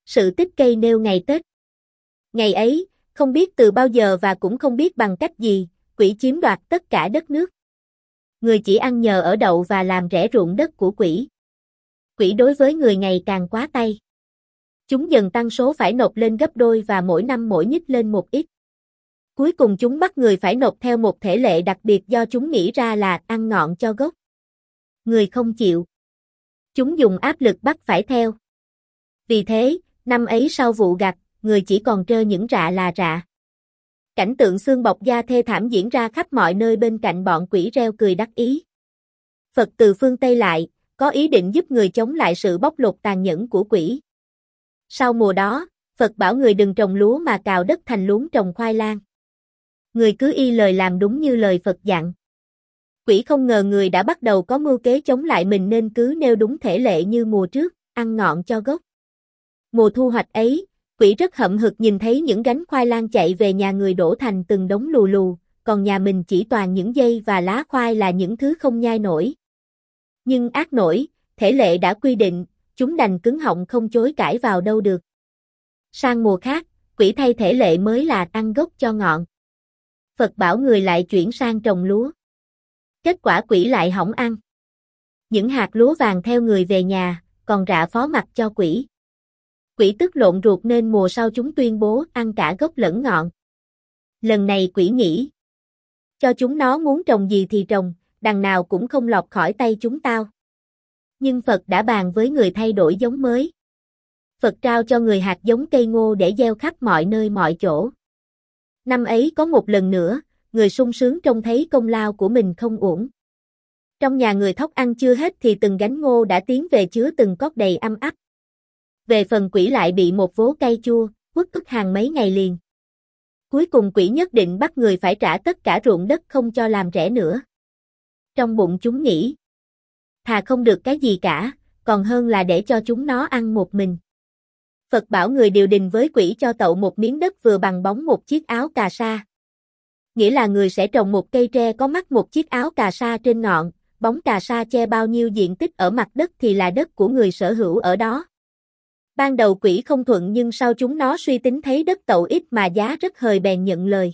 Sự tích cây nêu ngày Tết. Ngày ấy, không biết từ bao giờ và cũng không biết bằng cách gì, quỷ chiếm đoạt tất cả đất nước. Người chỉ ăn nhờ ở đậu và làm rẽ ruộng đất của quỷ. Quỷ đối với người ngày càng quá tay. Chúng dần tăng số phải nộp lên gấp đôi và mỗi năm mỗi nhích lên một ít. Cuối cùng chúng bắt người phải nộp theo một thể lệ đặc biệt do chúng nghĩ ra là ăn ngọn cho gốc. Người không chịu. Chúng dùng áp lực bắt phải theo. Vì thế, năm ấy sau vụ gặt, người chỉ còn trơ những rạ là rạ. Cảnh tượng xương bọc da thê thảm diễn ra khắp mọi nơi bên cạnh bọn quỷ reo cười đắc ý. Phật từ phương Tây lại, có ý định giúp người chống lại sự bóc lột tàn nhẫn của quỷ. Sau mùa đó, Phật bảo người đừng trồng lúa mà cào đất thành luống trồng khoai lang. Người cứ y lời làm đúng như lời Phật dặn. Quỷ không ngờ người đã bắt đầu có mưu kế chống lại mình nên cứ nêu đúng thể lệ như mùa trước, ăn ngọn cho gốc. Mùa thu hoạch ấy, quỷ rất hậm hực nhìn thấy những gánh khoai lang chạy về nhà người đổ thành từng đống lù lù, còn nhà mình chỉ toàn những dây và lá khoai là những thứ không nhai nổi. Nhưng ác nổi, thể lệ đã quy định, chúng đành cứng họng không chối cãi vào đâu được. Sang mùa khác, quỷ thay thể lệ mới là ăn gốc cho ngọn. Phật bảo người lại chuyển sang trồng lúa. Kết quả quỷ lại hỏng ăn. Những hạt lúa vàng theo người về nhà, còn rạ phó mặc cho quỷ. Quỷ tức lộn ruột nên mùa sau chúng tuyên bố ăn cả gốc lẫn ngọn. Lần này quỷ nghĩ. Cho chúng nó muốn trồng gì thì trồng, đằng nào cũng không lọt khỏi tay chúng tao. Nhưng Phật đã bàn với người thay đổi giống mới. Phật trao cho người hạt giống cây ngô để gieo khắp mọi nơi mọi chỗ. Năm ấy có một lần nữa, người sung sướng trông thấy công lao của mình không uổng. Trong nhà người thóc ăn chưa hết thì từng gánh ngô đã tiến về chứa từng cốc đầy âm ắp. Về phần quỷ lại bị một vố cay chua, uất ức hàng mấy ngày liền. Cuối cùng quỷ nhất định bắt người phải trả tất cả ruộng đất không cho làm rẽ nữa. Trong bụng chúng nghĩ, thà không được cái gì cả, còn hơn là để cho chúng nó ăn một mình. Phật bảo người điều đình với quỷ cho tậu một miếng đất vừa bằng bóng một chiếc áo cà sa. Nghĩa là người sẽ trồng một cây tre có mắc một chiếc áo cà sa trên ngọn, bóng cà sa che bao nhiêu diện tích ở mặt đất thì là đất của người sở hữu ở đó. Ban đầu quỷ không thuận nhưng sau chúng nó suy tính thấy đất tậu ít mà giá rất hời bèn nhận lời.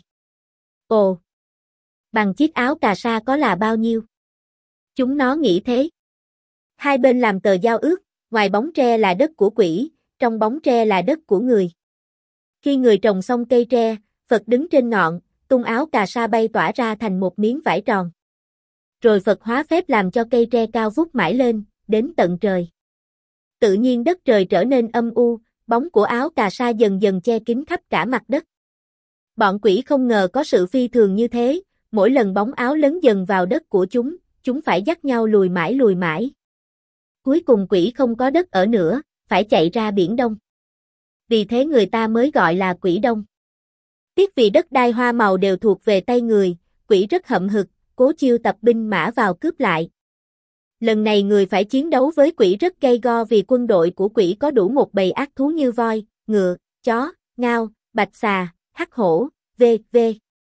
Ồ! Bằng chiếc áo cà sa có là bao nhiêu? Chúng nó nghĩ thế. Hai bên làm tờ giao ước, ngoài bóng tre là đất của quỷ, trong bóng tre là đất của người. Khi người trồng xong cây tre, Phật đứng trên ngọn, tung áo cà sa bay tỏa ra thành một miếng vải tròn. Rồi Phật hóa phép làm cho cây tre cao vút mãi lên, đến tận trời. Tự nhiên đất trời trở nên âm u, bóng của áo cà sa dần dần che kín khắp cả mặt đất. Bọn quỷ không ngờ có sự phi thường như thế, mỗi lần bóng áo lấn dần vào đất của chúng phải dắt nhau lùi mãi. Cuối cùng quỷ không có đất ở nữa, phải chạy ra Biển Đông. Vì thế người ta mới gọi là quỷ đông. Tiếc vì đất đai hoa màu đều thuộc về tay người, quỷ rất hậm hực, cố chiêu tập binh mã vào cướp lại. Lần này người phải chiến đấu với quỷ rất gay go vì quân đội của quỷ có đủ một bầy ác thú như voi, ngựa, chó, ngao, bạch xà, hắc hổ, v.v.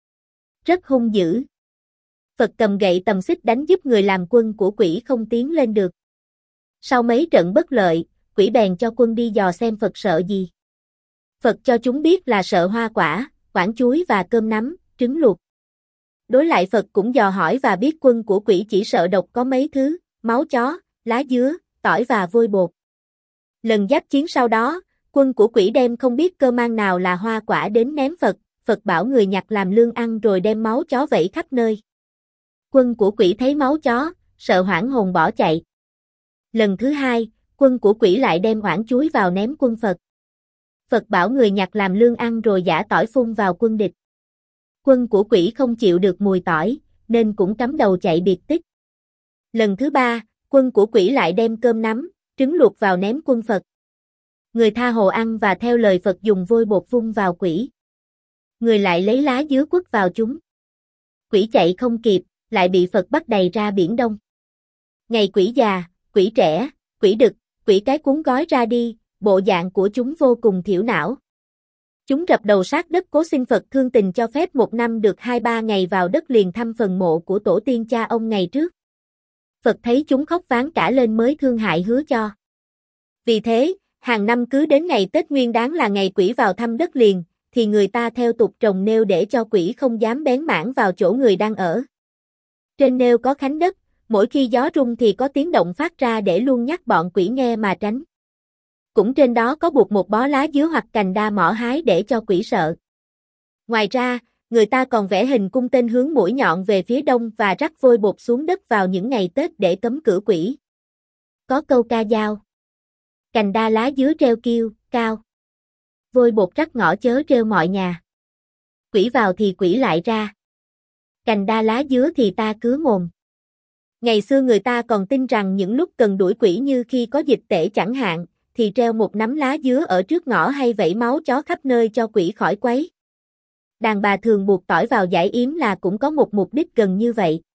Rất hung dữ. Phật cầm gậy tầm xích đánh giúp người làm quân của quỷ không tiến lên được. Sau mấy trận bất lợi, quỷ bèn cho quân đi dò xem Phật sợ gì. Phật cho chúng biết là sợ hoa quả, quả chuối và cơm nắm, trứng luộc. Đối lại Phật cũng dò hỏi và biết quân của quỷ chỉ sợ độc có mấy thứ, máu chó, lá dứa, tỏi và vôi bột. Lần giáp chiến sau đó, quân của quỷ đem không biết cơ mang nào là hoa quả đến ném Phật, Phật bảo người nhặt làm lương ăn rồi đem máu chó vẩy khắp nơi. Quân của quỷ thấy máu chó, sợ hoảng hồn bỏ chạy. Lần thứ hai, quân của quỷ lại đem oản chuối vào ném quân Phật. Phật bảo người nhặt làm lương ăn rồi giã tỏi phun vào quân địch. Quân của quỷ không chịu được mùi tỏi, nên cũng cắm đầu chạy biệt tích. Lần thứ ba, quân của quỷ lại đem cơm nắm, trứng luộc vào ném quân Phật. Người tha hồ ăn và theo lời Phật dùng vôi bột vung vào quỷ. Người lại lấy lá dứa quất vào chúng. Quỷ chạy không kịp, lại bị Phật bắt đầy ra Biển Đông. Ngày quỷ già, quỷ trẻ, quỷ đực, quỷ cái cuốn gói ra đi, bộ dạng của chúng vô cùng thiểu não. Chúng rập đầu sát đất cố xin Phật thương tình cho phép một năm được 2-3 ngày vào đất liền thăm phần mộ của tổ tiên cha ông ngày trước. Phật thấy chúng khóc ván cả lên mới thương hại hứa cho. Vì thế, Hàng năm cứ đến ngày Tết Nguyên Đán là ngày quỷ vào thăm đất liền, thì người ta theo tục trồng nêu để cho quỷ không dám bén mảng vào chỗ người đang ở. Trên nêu có khánh đất, mỗi khi gió rung thì có tiếng động phát ra để luôn nhắc bọn quỷ nghe mà tránh. Cũng trên đó có buộc một bó lá dứa hoặc cành đa mỏ hái để cho quỷ sợ. Ngoài ra, người ta còn vẽ hình cung tên hướng mũi nhọn về phía đông và rắc vôi bột xuống đất vào những ngày Tết để cấm cử quỷ. Có câu ca dao: cành đa lá dứa treo kiêu, cao. Vôi bột rắc ngõ chớ treo mọi nhà. Quỷ vào thì quỷ lại ra. Cành đa lá dứa thì ta cứ mồm. Ngày xưa người ta còn tin rằng những lúc cần đuổi quỷ như khi có dịch tễ chẳng hạn, thì treo một nắm lá dứa ở trước ngõ hay vẩy máu chó khắp nơi cho quỷ khỏi quấy. Đàn bà thường buộc tỏi vào dải yếm là cũng có một mục đích gần như vậy.